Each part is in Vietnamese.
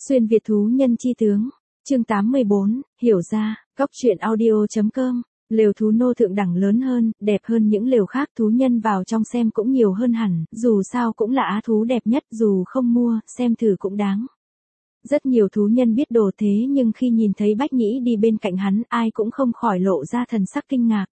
Xuyên Việt thú nhân chi tướng, chương 84, hiểu ra, góc truyện audio.com, lều thú nô thượng đẳng lớn hơn, đẹp hơn những lều khác, thú nhân vào trong xem cũng nhiều hơn hẳn, dù sao cũng là á thú đẹp nhất, dù không mua, xem thử cũng đáng. Rất nhiều thú nhân biết Đồ thế nhưng khi nhìn thấy Bách Nhĩ đi bên cạnh hắn, ai cũng không khỏi lộ ra thần sắc kinh ngạc.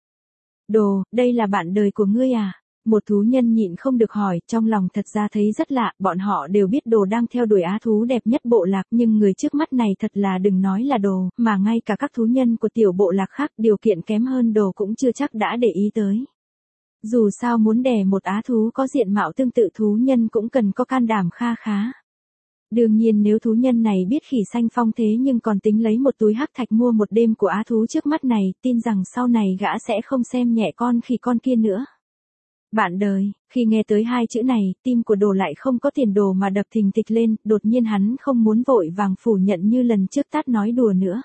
Đồ, đây là bạn đời của ngươi à? Một thú nhân nhịn không được hỏi, trong lòng thật ra thấy rất lạ, bọn họ đều biết Đồ đang theo đuổi á thú đẹp nhất bộ lạc, nhưng người trước mắt này thật là đừng nói là Đồ, mà ngay cả các thú nhân của tiểu bộ lạc khác điều kiện kém hơn Đồ cũng chưa chắc đã để ý tới. Dù sao muốn đẻ một á thú có diện mạo tương tự thú nhân cũng cần có can đảm kha khá. Đương nhiên nếu thú nhân này biết khỉ xanh phong thế nhưng còn tính lấy một túi hắc thạch mua một đêm của á thú trước mắt này, tin rằng sau này gã sẽ không xem nhẹ con khỉ con kia nữa. Bạn đời, khi nghe tới hai chữ này, tim của Đồ lại không có tiền đồ mà đập thình thịch lên, đột nhiên hắn không muốn vội vàng phủ nhận như lần trước tát nói đùa nữa.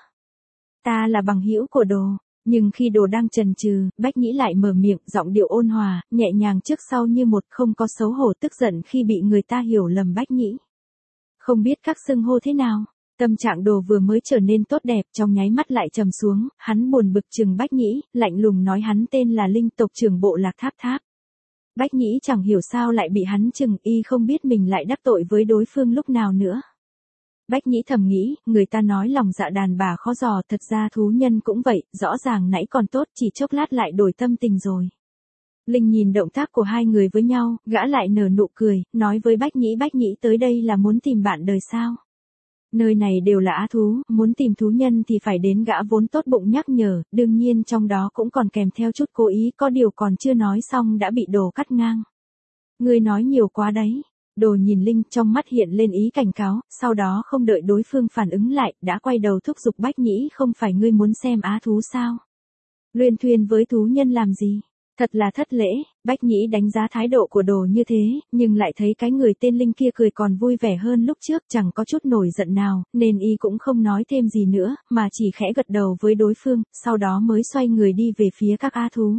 Ta là bằng hữu của Đồ. Nhưng khi Đồ đang chần chừ, Bách Nhĩ lại mở miệng, giọng điệu ôn hòa, nhẹ nhàng trước sau như một, không có xấu hổ tức giận khi bị người ta hiểu lầm Bách Nhĩ. Không biết các xưng hô thế nào, tâm trạng Đồ vừa mới trở nên tốt đẹp, trong nháy mắt lại trầm xuống, hắn buồn bực chừng Bách Nhĩ, lạnh lùng nói hắn tên là Linh, tộc trưởng bộ lạc Tháp Tháp. Bách Nhĩ chẳng hiểu sao lại bị hắn chừng, y không biết mình lại đắc tội với đối phương lúc nào nữa. Bách Nhĩ thầm nghĩ, người ta nói lòng dạ đàn bà khó dò, thật ra thú nhân cũng vậy, rõ ràng nãy còn tốt, chỉ chốc lát lại đổi tâm tình rồi. Linh nhìn động tác của hai người với nhau, gã lại nở nụ cười, nói với Bách Nhĩ tới đây là muốn tìm bạn đời sao? Nơi này đều là á thú, muốn tìm thú nhân thì phải đến, gã vốn tốt bụng nhắc nhở, đương nhiên trong đó cũng còn kèm theo chút cố ý, có điều còn chưa nói xong đã bị Đồ cắt ngang. Ngươi nói nhiều quá đấy. Đồ nhìn Linh, trong mắt hiện lên ý cảnh cáo, sau đó không đợi đối phương phản ứng lại, đã quay đầu thúc giục Bách Nhĩ, không phải ngươi muốn xem á thú sao? Luyên thuyên với thú nhân làm gì? Thật là thất lễ. Bách Nhĩ đánh giá thái độ của Đồ như thế, nhưng lại thấy cái người tên Linh kia cười còn vui vẻ hơn lúc trước, chẳng có chút nổi giận nào, nên y cũng không nói thêm gì nữa, mà chỉ khẽ gật đầu với đối phương, sau đó mới xoay người đi về phía các á thú.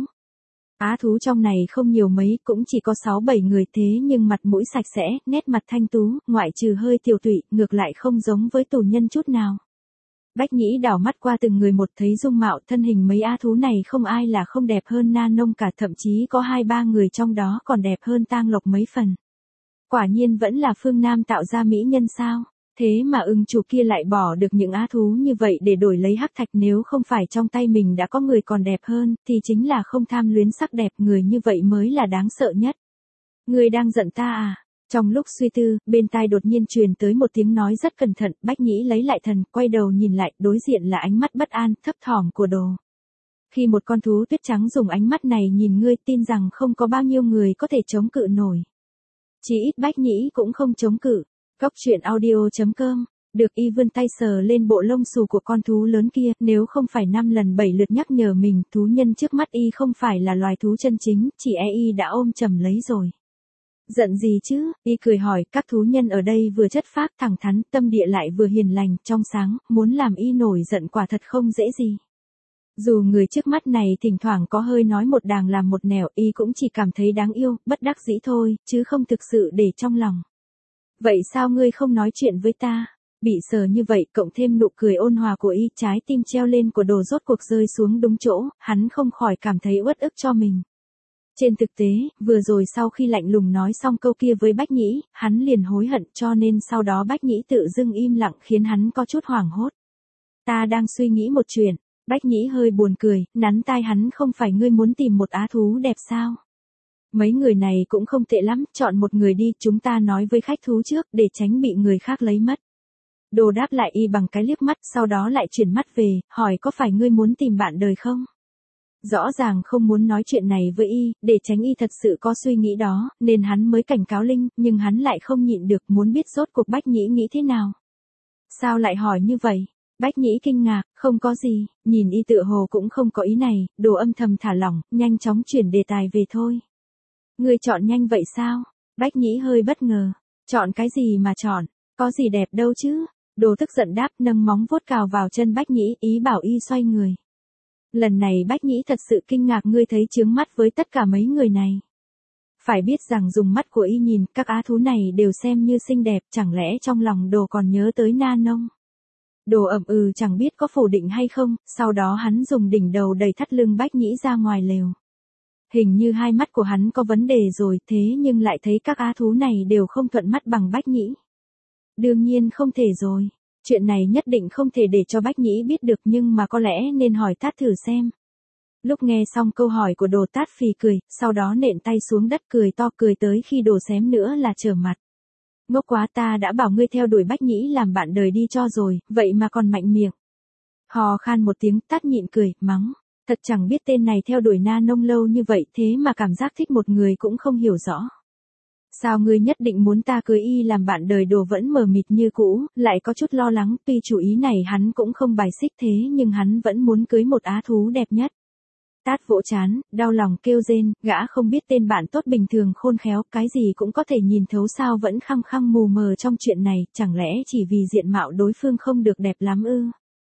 Á thú trong này không nhiều mấy, cũng chỉ có 6-7 người, thế nhưng mặt mũi sạch sẽ, nét mặt thanh tú, ngoại trừ hơi tiều tụy, ngược lại không giống với tù nhân chút nào. Bách Nhĩ đảo mắt qua từng người một, thấy dung mạo thân hình mấy á thú này không ai là không đẹp hơn Na Nông cả, thậm chí có 2-3 người trong đó còn đẹp hơn Tang Lộc mấy phần. Quả nhiên vẫn là phương Nam tạo ra mỹ nhân sao? Thế mà ưng chủ kia lại bỏ được những á thú như vậy để đổi lấy hắc thạch, nếu không phải trong tay mình đã có người còn đẹp hơn, thì chính là không tham luyến sắc đẹp, người như vậy mới là đáng sợ nhất. Ngươi đang giận ta à? Trong lúc suy tư, bên tai đột nhiên truyền tới một tiếng nói rất cẩn thận, Bách Nhĩ lấy lại thần, quay đầu nhìn lại, đối diện là ánh mắt bất an, thấp thỏm của Đồ. Khi một con thú tuyết trắng dùng ánh mắt này nhìn ngươi, tin rằng không có bao nhiêu người có thể chống cự nổi. Chỉ ít Bách Nhĩ cũng không chống cự. Góc truyện audio.com, được y vươn tay sờ lên bộ lông xù của con thú lớn kia, nếu không phải 5 lần 7 lượt nhắc nhở mình, thú nhân trước mắt y không phải là loài thú chân chính, chỉ y đã ôm chầm lấy rồi. Giận gì chứ? Y cười hỏi, các thú nhân ở đây vừa chất phác thẳng thắn, tâm địa lại vừa hiền lành, trong sáng, muốn làm y nổi giận quả thật không dễ gì. Dù người trước mắt này thỉnh thoảng có hơi nói một đàng làm một nẻo, y cũng chỉ cảm thấy đáng yêu, bất đắc dĩ thôi, chứ không thực sự để trong lòng. Vậy sao ngươi không nói chuyện với ta? Bị sờ như vậy, cộng thêm nụ cười ôn hòa của y, trái tim treo lên của Đồ rốt cuộc rơi xuống đúng chỗ, hắn không khỏi cảm thấy uất ức cho mình. Trên thực tế, vừa rồi sau khi lạnh lùng nói xong câu kia với Bách Nhĩ, hắn liền hối hận, cho nên sau đó Bách Nhĩ tự dưng im lặng khiến hắn có chút hoảng hốt. Ta đang suy nghĩ một chuyện. Bách Nhĩ hơi buồn cười, nắn tai hắn, không phải ngươi muốn tìm một á thú đẹp sao? Mấy người này cũng không tệ lắm, chọn một người đi, chúng ta nói với khách thú trước, để tránh bị người khác lấy mất. Đồ đáp lại y bằng cái liếc mắt, sau đó lại chuyển mắt về, hỏi có phải ngươi muốn tìm bạn đời không? Rõ ràng không muốn nói chuyện này với y, để tránh y thật sự có suy nghĩ đó, nên hắn mới cảnh cáo Linh, nhưng hắn lại không nhịn được, muốn biết rốt cuộc Bách Nhĩ nghĩ thế nào. Sao lại hỏi như vậy? Bách Nhĩ kinh ngạc, không có gì, nhìn y tựa hồ cũng không có ý này, Đồ âm thầm thả lỏng, nhanh chóng chuyển đề tài về thôi. Ngươi chọn nhanh vậy sao? Bách Nhĩ hơi bất ngờ. Chọn cái gì mà chọn? Có gì đẹp đâu chứ? Đồ tức giận đáp, nâng móng vuốt cào vào chân Bách Nhĩ, ý bảo y xoay người. Lần này Bách Nhĩ thật sự kinh ngạc, ngươi thấy chướng mắt với tất cả mấy người này. Phải biết rằng dùng mắt của y nhìn, các á thú này đều xem như xinh đẹp, chẳng lẽ trong lòng Đồ còn nhớ tới Na Nông. Đồ ậm ừ chẳng biết có phủ định hay không, sau đó hắn dùng đỉnh đầu đầy thắt lưng Bách Nhĩ ra ngoài lều. Hình như hai mắt của hắn có vấn đề rồi, thế nhưng lại thấy các á thú này đều không thuận mắt bằng Bách Nhĩ. Đương nhiên không thể rồi. Chuyện này nhất định không thể để cho Bách Nhĩ biết được, nhưng mà có lẽ nên hỏi Tát thử xem. Lúc nghe xong câu hỏi của Đồ, Tát phì cười, sau đó nện tay xuống đất cười to, cười tới khi Đồ xém nữa là trở mặt. Ngốc quá, ta đã bảo ngươi theo đuổi Bách Nhĩ làm bạn đời đi cho rồi, vậy mà còn mạnh miệng. Hò khan một tiếng, Tát nhịn cười, mắng. Thật chẳng biết tên này theo đuổi Na Nông lâu như vậy, thế mà cảm giác thích một người cũng không hiểu rõ. Sao ngươi nhất định muốn ta cưới y làm bạn đời? Đồ vẫn mờ mịt như cũ, lại có chút lo lắng, tuy chủ ý này hắn cũng không bài xích, thế nhưng hắn vẫn muốn cưới một á thú đẹp nhất. Tát vỗ chán, đau lòng kêu rên, gã không biết tên bạn tốt bình thường khôn khéo, cái gì cũng có thể nhìn thấu sao vẫn khăng khăng mù mờ trong chuyện này, chẳng lẽ chỉ vì diện mạo đối phương không được đẹp lắm ư?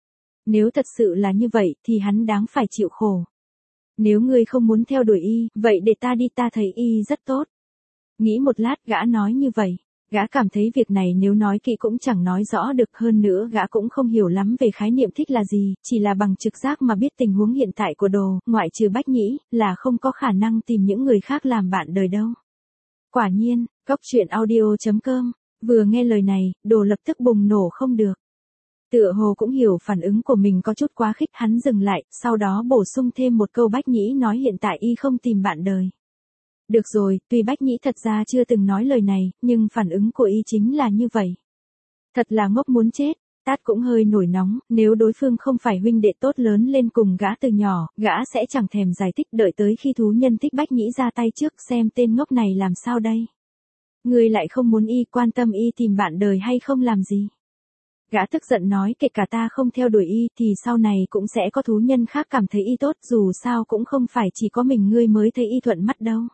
Nếu thật sự là như vậy, thì hắn đáng phải chịu khổ. Nếu ngươi không muốn theo đuổi y, vậy để ta đi, ta thấy y rất tốt. Nghĩ một lát, gã nói như vậy. Gã cảm thấy việc này nếu nói kỹ cũng chẳng nói rõ được, hơn nữa gã cũng không hiểu lắm về khái niệm thích là gì, chỉ là bằng trực giác mà biết tình huống hiện tại của Đồ, ngoại trừ Bách Nhĩ, là không có khả năng tìm những người khác làm bạn đời đâu. Quả nhiên, Cóc Truyện Audio.com, vừa nghe lời này, Đồ lập tức bùng nổ không được. Tựa hồ cũng hiểu phản ứng của mình có chút quá khích, hắn dừng lại, sau đó bổ sung thêm một câu, Bách Nhĩ nói hiện tại y không tìm bạn đời. Được rồi, tuy Bách Nhĩ thật ra chưa từng nói lời này, nhưng phản ứng của y chính là như vậy. Thật là ngốc muốn chết. Tát cũng hơi nổi nóng, nếu đối phương không phải huynh đệ tốt lớn lên cùng gã từ nhỏ, gã sẽ chẳng thèm giải thích, đợi tới khi thú nhân thích Bách Nhĩ ra tay trước xem tên ngốc này làm sao đây. Người lại không muốn y, quan tâm y tìm bạn đời hay không làm gì. Gã tức giận nói, kể cả ta không theo đuổi y thì sau này cũng sẽ có thú nhân khác cảm thấy y tốt, dù sao cũng không phải chỉ có mình ngươi mới thấy y thuận mắt đâu.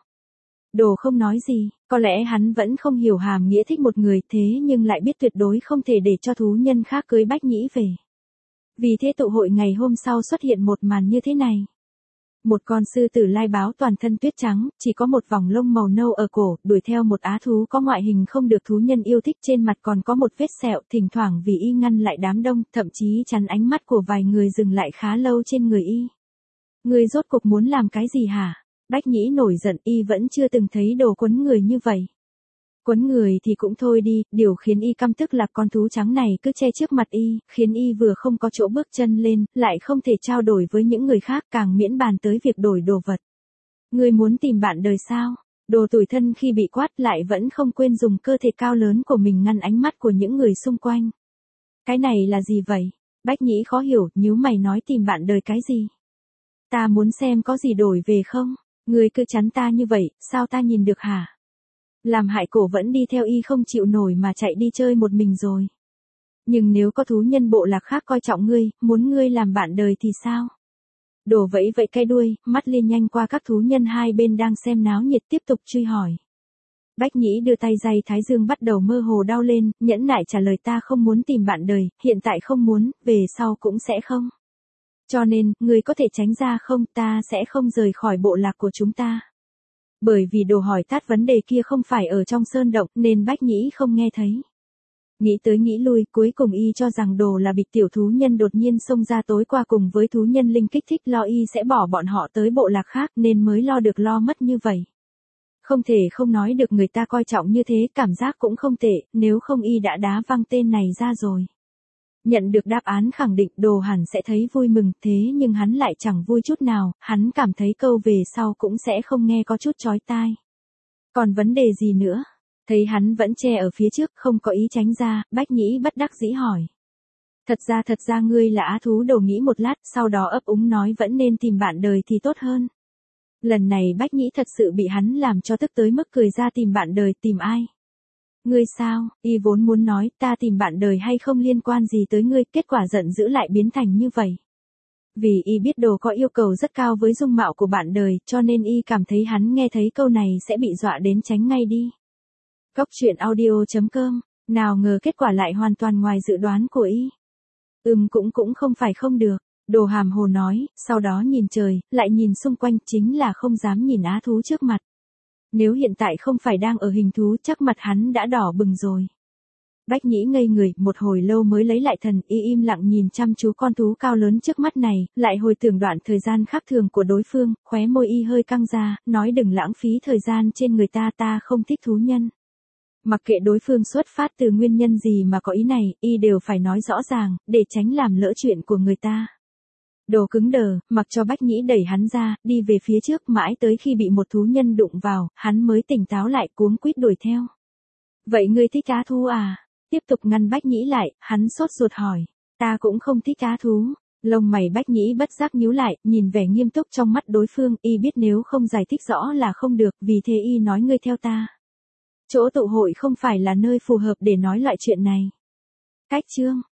Đồ không nói gì, có lẽ hắn vẫn không hiểu hàm nghĩa thích một người, thế nhưng lại biết tuyệt đối không thể để cho thú nhân khác cưới Bách Nhĩ về. Vì thế tụ hội ngày hôm sau xuất hiện một màn như thế này. Một con sư tử lai báo toàn thân tuyết trắng, chỉ có một vòng lông màu nâu ở cổ, đuổi theo một á thú có ngoại hình không được thú nhân yêu thích, trên mặt còn có một vết sẹo, thỉnh thoảng vì y ngăn lại đám đông, thậm chí chắn ánh mắt của vài người dừng lại khá lâu trên người y. Ngươi rốt cuộc muốn làm cái gì hả? Bách Nhĩ nổi giận, y vẫn chưa từng thấy Đồ quấn người như vậy. Quấn người thì cũng thôi đi, điều khiến y căm tức là con thú trắng này cứ che trước mặt y, khiến y vừa không có chỗ bước chân lên, lại không thể trao đổi với những người khác, càng miễn bàn tới việc đổi đồ vật. Ngươi muốn tìm bạn đời sao? Đồ tủi thân khi bị quát lại vẫn không quên dùng cơ thể cao lớn của mình ngăn ánh mắt của những người xung quanh. Cái này là gì vậy? Bách Nhĩ khó hiểu, nhíu mày nói, tìm bạn đời cái gì? Ta muốn xem có gì đổi về không? Ngươi cứ chắn ta như vậy, sao ta nhìn được hả? Làm hại cổ vẫn đi theo y không chịu nổi mà chạy đi chơi một mình rồi. Nhưng nếu có thú nhân bộ lạc khác coi trọng ngươi, muốn ngươi làm bạn đời thì sao? Đồ vẫy vẫy cái đuôi, mắt liên nhanh qua các thú nhân hai bên đang xem náo nhiệt, tiếp tục truy hỏi. Bách Nhĩ đưa tay day thái dương bắt đầu mơ hồ đau lên, nhẫn nại trả lời, ta không muốn tìm bạn đời, hiện tại không muốn, về sau cũng sẽ không. Cho nên, ngươi có thể tránh ra không, ta sẽ không rời khỏi bộ lạc của chúng ta. Bởi vì Đồ hỏi Tát vấn đề kia không phải ở trong sơn động, nên Bách Nhĩ không nghe thấy. Nghĩ tới nghĩ lui, cuối cùng y cho rằng Đồ là bịch tiểu thú nhân đột nhiên xông ra tối qua cùng với thú nhân linh kích thích, lo y sẽ bỏ bọn họ tới bộ lạc khác, nên mới lo được lo mất như vậy. Không thể không nói được người ta coi trọng như thế, cảm giác cũng không tệ, nếu không y đã đá văng tên này ra rồi. Nhận được đáp án khẳng định, Đồ hẳn sẽ thấy vui mừng, thế nhưng hắn lại chẳng vui chút nào, hắn cảm thấy câu về sau cũng sẽ không nghe có chút chói tai. Còn vấn đề gì nữa? Thấy hắn vẫn che ở phía trước, không có ý tránh ra, Bách Nhĩ bất đắc dĩ hỏi. Thật ra ngươi là á thú. Đồ nghĩ một lát, sau đó ấp úng nói, vẫn nên tìm bạn đời thì tốt hơn. Lần này Bách Nhĩ thật sự bị hắn làm cho tức tới mức cười ra, tìm bạn đời, tìm ai? Ngươi sao? Y vốn muốn nói, ta tìm bạn đời hay không liên quan gì tới ngươi, kết quả giận dữ lại biến thành như vậy. Vì y biết Đồ có yêu cầu rất cao với dung mạo của bạn đời, cho nên y cảm thấy hắn nghe thấy câu này sẽ bị dọa đến tránh ngay đi. Cóc Truyện Audio.com, nào ngờ kết quả lại hoàn toàn ngoài dự đoán của y. Cũng không phải không được, Đồ hàm hồ nói, sau đó nhìn trời, lại nhìn xung quanh, chính là không dám nhìn á thú trước mặt. Nếu hiện tại không phải đang ở hình thú chắc mặt hắn đã đỏ bừng rồi. Bách Nhĩ ngây người, một hồi lâu mới lấy lại thần, y im lặng nhìn chăm chú con thú cao lớn trước mắt này, lại hồi tưởng đoạn thời gian khác thường của đối phương, khóe môi y hơi căng ra, nói đừng lãng phí thời gian trên người ta không thích thú nhân. Mặc kệ đối phương xuất phát từ nguyên nhân gì mà có ý này, y đều phải nói rõ ràng, để tránh làm lỡ chuyện của người ta. Đồ cứng đờ, mặc cho Bách Nhĩ đẩy hắn ra, đi về phía trước mãi tới khi bị một thú nhân đụng vào, hắn mới tỉnh táo lại cuống quýt đuổi theo. Vậy ngươi thích cá thú à? Tiếp tục ngăn Bách Nhĩ lại, hắn sốt ruột hỏi. Ta cũng không thích cá thú. Lông mày Bách Nhĩ bất giác nhíu lại, nhìn vẻ nghiêm túc trong mắt đối phương, y biết nếu không giải thích rõ là không được, vì thế y nói ngươi theo ta. Chỗ tụ hội không phải là nơi phù hợp để nói loại chuyện này. Cách chương